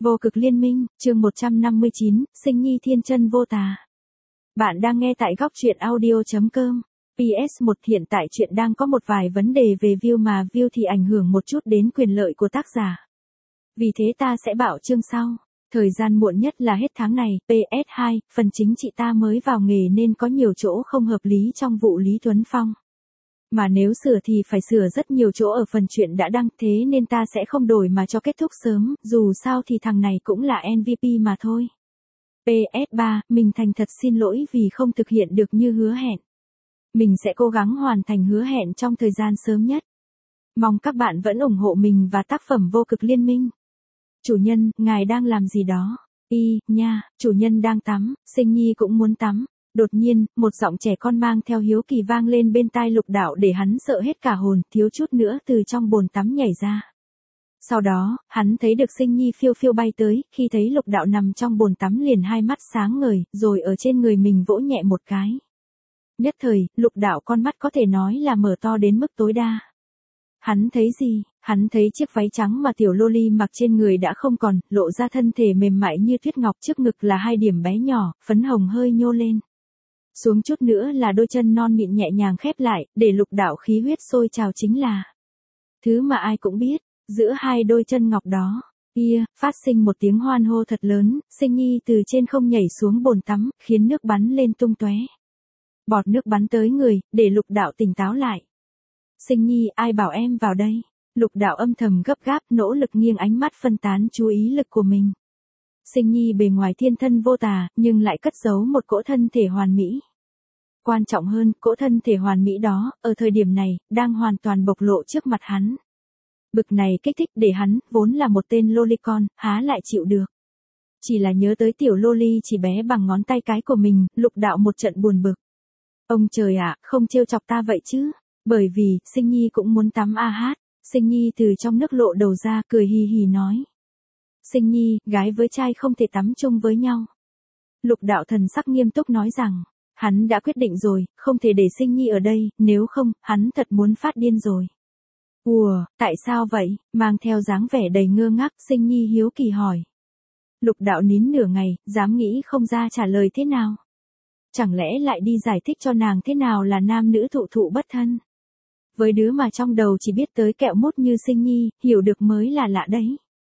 Vô cực liên minh, chương 159, sinh nhi thiên chân vô tà. Bạn đang nghe tại góc truyện audio.com. PS1 hiện tại truyện đang có một vài vấn đề về view mà view thì ảnh hưởng một chút đến quyền lợi của tác giả. Vì thế ta sẽ bảo chương sau. Thời gian muộn nhất là hết tháng này, PS2, phần chính chị ta mới vào nghề nên có nhiều chỗ không hợp lý trong vụ Lý Tuấn Phong. Mà nếu sửa thì phải sửa rất nhiều chỗ ở phần chuyện đã đăng, thế nên ta sẽ không đổi mà cho kết thúc sớm, dù sao thì thằng này cũng là MVP mà thôi. PS3, mình thành thật xin lỗi vì không thực hiện được như hứa hẹn. Mình sẽ cố gắng hoàn thành hứa hẹn trong thời gian sớm nhất. Mong các bạn vẫn ủng hộ mình và tác phẩm Vô Cực Liên Minh. Chủ nhân, ngài đang làm gì đó? Nha, chủ nhân đang tắm, Sinh Nhi cũng muốn tắm. Đột nhiên, một giọng trẻ con mang theo hiếu kỳ vang lên bên tai Lục Đạo để hắn sợ hết cả hồn, thiếu chút nữa từ trong bồn tắm nhảy ra. Sau đó, hắn thấy được Sinh Nhi phiêu phiêu bay tới, khi thấy Lục Đạo nằm trong bồn tắm liền hai mắt sáng ngời, rồi ở trên người mình vỗ nhẹ một cái. Nhất thời, Lục Đạo con mắt có thể nói là mở to đến mức tối đa. Hắn thấy gì? Hắn thấy chiếc váy trắng mà tiểu loli mặc trên người đã không còn, lộ ra thân thể mềm mại như tuyết ngọc, trước ngực là hai điểm bé nhỏ, phấn hồng hơi nhô lên. Xuống chút nữa là đôi chân non mịn nhẹ nhàng khép lại, để Lục Đạo khí huyết sôi trào chính là thứ mà ai cũng biết, giữa hai đôi chân ngọc đó, phát sinh một tiếng hoan hô thật lớn, Sinh Nhi từ trên không nhảy xuống bồn tắm, khiến nước bắn lên tung tóe. Bọt nước bắn tới người, để Lục Đạo tỉnh táo lại. Sinh Nhi, ai bảo em vào đây? Lục Đạo âm thầm gấp gáp, nỗ lực nghiêng ánh mắt phân tán chú ý lực của mình. Sinh Nhi bề ngoài thiên thân vô tà, nhưng lại cất giấu một cỗ thân thể hoàn mỹ. Quan trọng hơn, cỗ thân thể hoàn mỹ đó, ở thời điểm này, đang hoàn toàn bộc lộ trước mặt hắn. Bực này kích thích để hắn, vốn là một tên lolicon, há lại chịu được. Chỉ là nhớ tới tiểu loli chỉ bé bằng ngón tay cái của mình, Lục Đạo một trận buồn bực. Ông trời ạ, không trêu chọc ta vậy chứ. Bởi vì, Sinh Nhi cũng muốn tắm hát. Sinh Nhi từ trong nước lộ đầu ra, cười hì hì nói. Sinh Nhi, gái với trai không thể tắm chung với nhau. Lục Đạo thần sắc nghiêm túc nói rằng, hắn đã quyết định rồi, không thể để Sinh Nhi ở đây, nếu không, hắn thật muốn phát điên rồi. Ủa, tại sao vậy? Mang theo dáng vẻ đầy ngơ ngác, Sinh Nhi hiếu kỳ hỏi. Lục Đạo nín nửa ngày, dám nghĩ không ra trả lời thế nào. Chẳng lẽ lại đi giải thích cho nàng thế nào là nam nữ thụ thụ bất thân? Với đứa mà trong đầu chỉ biết tới kẹo mút như Sinh Nhi, hiểu được mới là lạ đấy.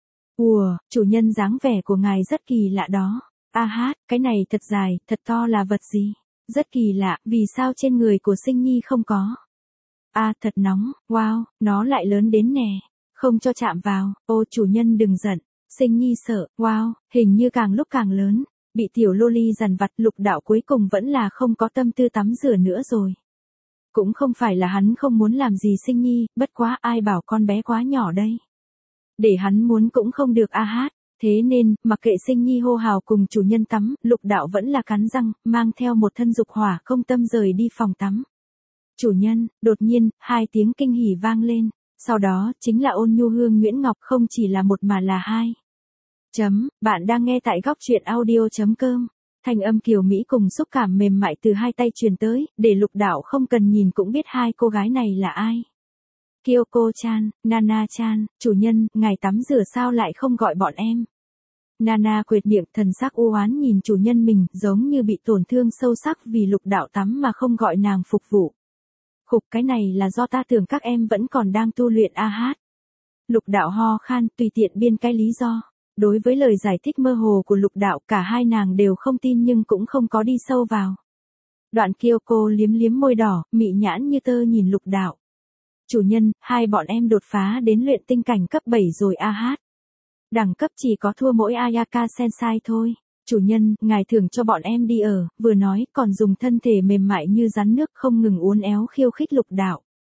Ủa, chủ nhân dáng vẻ của ngài rất kỳ lạ đó. Cái này thật dài, thật to là vật gì? Rất kỳ lạ, vì sao trên người của Sinh Nhi không có? Thật nóng, wow, nó lại lớn đến nè. Không cho chạm vào, ô chủ nhân đừng giận. Sinh Nhi sợ, wow, hình như càng lúc càng lớn. Bị tiểu loli dằn vặt, Lục Đạo cuối cùng vẫn là không có tâm tư tắm rửa nữa rồi. Cũng không phải là hắn không muốn làm gì Sinh Nhi, bất quá ai bảo con bé quá nhỏ đây. Để hắn muốn cũng không được thế nên, mặc kệ Sinh Nhi hô hào cùng chủ nhân tắm, Lục Đạo vẫn là cắn răng, mang theo một thân dục hỏa không tâm rời đi phòng tắm. Chủ nhân, đột nhiên, hai tiếng kinh hỉ vang lên, sau đó, chính là Ôn Nhu Hương Nguyễn Ngọc, không chỉ là một mà là hai. Bạn đang nghe tại góc truyện audio.com. Thanh âm kiều mỹ cùng xúc cảm mềm mại từ hai tay truyền tới, để Lục Đạo không cần nhìn cũng biết hai cô gái này là ai. Kyoko-chan, Nana-chan, chủ nhân, ngài tắm rửa sao lại không gọi bọn em? Nana quệt miệng, thần sắc u oán nhìn chủ nhân mình, giống như bị tổn thương sâu sắc vì Lục Đạo tắm mà không gọi nàng phục vụ. Khục, cái này là do ta tưởng các em vẫn còn đang tu luyện Lục Đạo ho khan, tùy tiện biên cái lý do. Đối với lời giải thích mơ hồ của Lục Đạo, cả hai nàng đều không tin nhưng cũng không có đi sâu vào. Đoạn Kyoko liếm liếm môi đỏ, mị nhãn như tơ nhìn Lục Đạo. Chủ nhân, hai bọn em đột phá đến luyện tinh cảnh cấp 7 rồi Đẳng cấp chỉ có thua mỗi Ayaka Sensai thôi. Chủ nhân, ngài thưởng cho bọn em đi ở, vừa nói, còn dùng thân thể mềm mại như rắn nước không ngừng uốn éo khiêu khích Lục Đạo.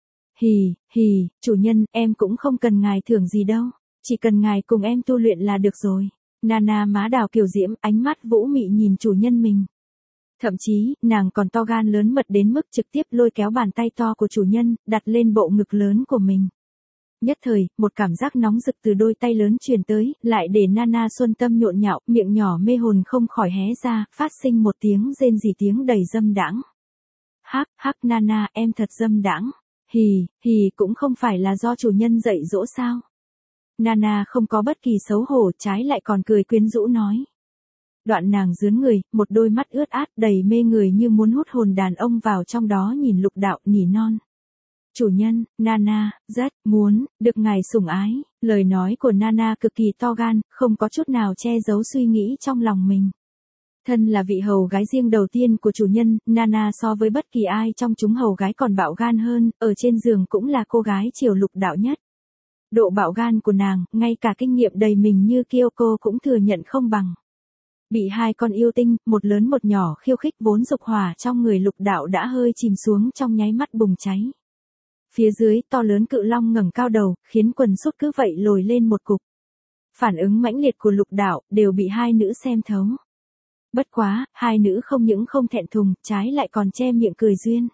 Hì, chủ nhân, em cũng không cần ngài thưởng gì đâu. Chỉ cần ngài cùng em tu luyện là được rồi. Nana má đào kiều diễm, ánh mắt vũ mị nhìn chủ nhân mình. Thậm chí, nàng còn to gan lớn mật đến mức trực tiếp lôi kéo bàn tay to của chủ nhân, đặt lên bộ ngực lớn của mình. Nhất thời, một cảm giác nóng rực từ đôi tay lớn truyền tới, lại để Nana xuân tâm nhộn nhạo, miệng nhỏ mê hồn không khỏi hé ra, phát sinh một tiếng rên rỉ tiếng đầy dâm đãng. Hắc Nana, em thật dâm đãng. Hì, cũng không phải là do chủ nhân dạy dỗ sao? Nana không có bất kỳ xấu hổ, trái lại còn cười quyến rũ nói. Đoạn nàng dướn người, một đôi mắt ướt át đầy mê người như muốn hút hồn đàn ông vào trong đó, nhìn Lục Đạo nỉ non. Chủ nhân, Nana, rất muốn được ngài sủng ái. Lời nói của Nana cực kỳ to gan, không có chút nào che giấu suy nghĩ trong lòng mình. Thân là vị hầu gái riêng đầu tiên của chủ nhân, Nana so với bất kỳ ai trong chúng hầu gái còn bạo gan hơn, ở trên giường cũng là cô gái chiều Lục Đạo nhất. Độ bạo gan của nàng, ngay cả kinh nghiệm đầy mình như Kyoko cũng thừa nhận không bằng. Bị hai con yêu tinh, một lớn một nhỏ khiêu khích, vốn dục hỏa trong người Lục Đạo đã hơi chìm xuống trong nháy mắt bùng cháy. Phía dưới, to lớn cự long ngẩng cao đầu, khiến quần sút cứ vậy lồi lên một cục. Phản ứng mãnh liệt của Lục Đạo đều bị hai nữ xem thấu. Bất quá, hai nữ không những không thẹn thùng, trái lại còn che miệng cười duyên.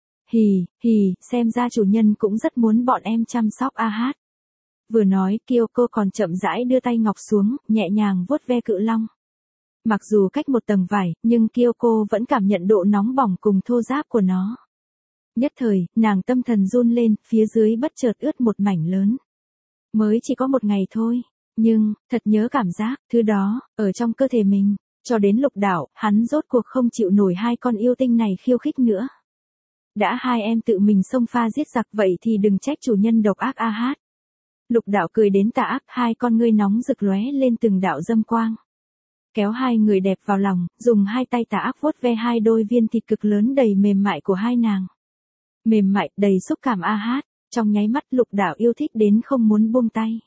Hì, xem ra chủ nhân cũng rất muốn bọn em chăm sóc a hát. Vừa nói, Kyoko còn chậm rãi đưa tay ngọc xuống, nhẹ nhàng vuốt ve cự long. Mặc dù cách một tầng vải, nhưng Kyoko vẫn cảm nhận độ nóng bỏng cùng thô ráp của nó. Nhất thời, nàng tâm thần run lên, phía dưới bất chợt ướt một mảnh lớn. Mới chỉ có một ngày thôi, nhưng, thật nhớ cảm giác, thứ đó, ở trong cơ thể mình. Cho đến Lục Đạo, hắn rốt cuộc không chịu nổi hai con yêu tinh này khiêu khích nữa. Đã hai em tự mình xông pha giết giặc vậy thì đừng trách chủ nhân độc ác a hát. Lục Đạo cười đến tà ác, hai con ngươi nóng rực lóe lên từng đạo dâm quang. Kéo hai người đẹp vào lòng, dùng hai tay tà ác vuốt ve hai đôi viên thịt cực lớn đầy mềm mại của hai nàng. Mềm mại, đầy xúc cảm a hát, trong nháy mắt Lục Đạo yêu thích đến không muốn buông tay.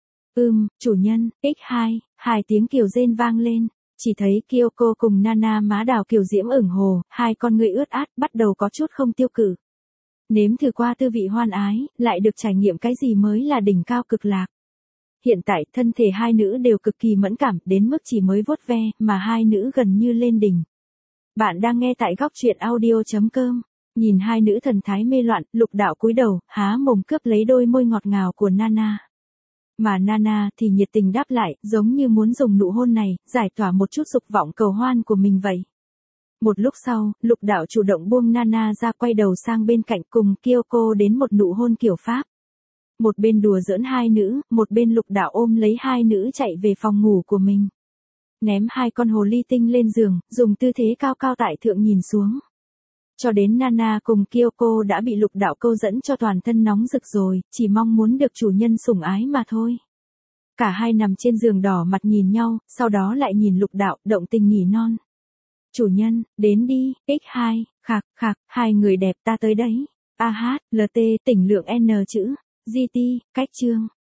Chủ nhân, x2, hai tiếng kiều rên vang lên. Chỉ thấy Kyoko cùng Nana má đào kiều diễm ửng hồ, hai con người ướt át, bắt đầu có chút không tiêu cự. Nếm thử qua tư vị hoan ái, lại được trải nghiệm cái gì mới là đỉnh cao cực lạc. Hiện tại, thân thể hai nữ đều cực kỳ mẫn cảm, đến mức chỉ mới vuốt ve, mà hai nữ gần như lên đỉnh. Bạn đang nghe tại góc truyện audio.com. Nhìn hai nữ thần thái mê loạn, Lục Đạo cúi đầu, há mồm cướp lấy đôi môi ngọt ngào của Nana. Mà Nana thì nhiệt tình đáp lại, giống như muốn dùng nụ hôn này, giải tỏa một chút dục vọng cầu hoan của mình vậy. Một lúc sau, Lục Đạo chủ động buông Nana ra, quay đầu sang bên cạnh, cùng Kyoko đến một nụ hôn kiểu Pháp. Một bên đùa giỡn hai nữ, một bên Lục Đạo ôm lấy hai nữ chạy về phòng ngủ của mình. Ném hai con hồ ly tinh lên giường, dùng tư thế cao cao tại thượng nhìn xuống. Cho đến Nana cùng Kyoko đã bị Lục Đạo câu dẫn cho toàn thân nóng rực rồi, chỉ mong muốn được chủ nhân sủng ái mà thôi. Cả hai nằm trên giường đỏ mặt nhìn nhau, sau đó lại nhìn Lục Đạo, động tình nỉ non. Chủ nhân, đến đi, x2, khạc, hai người đẹp ta tới đấy. A hát, LT, tỉnh lượng N chữ, GT, cách chương.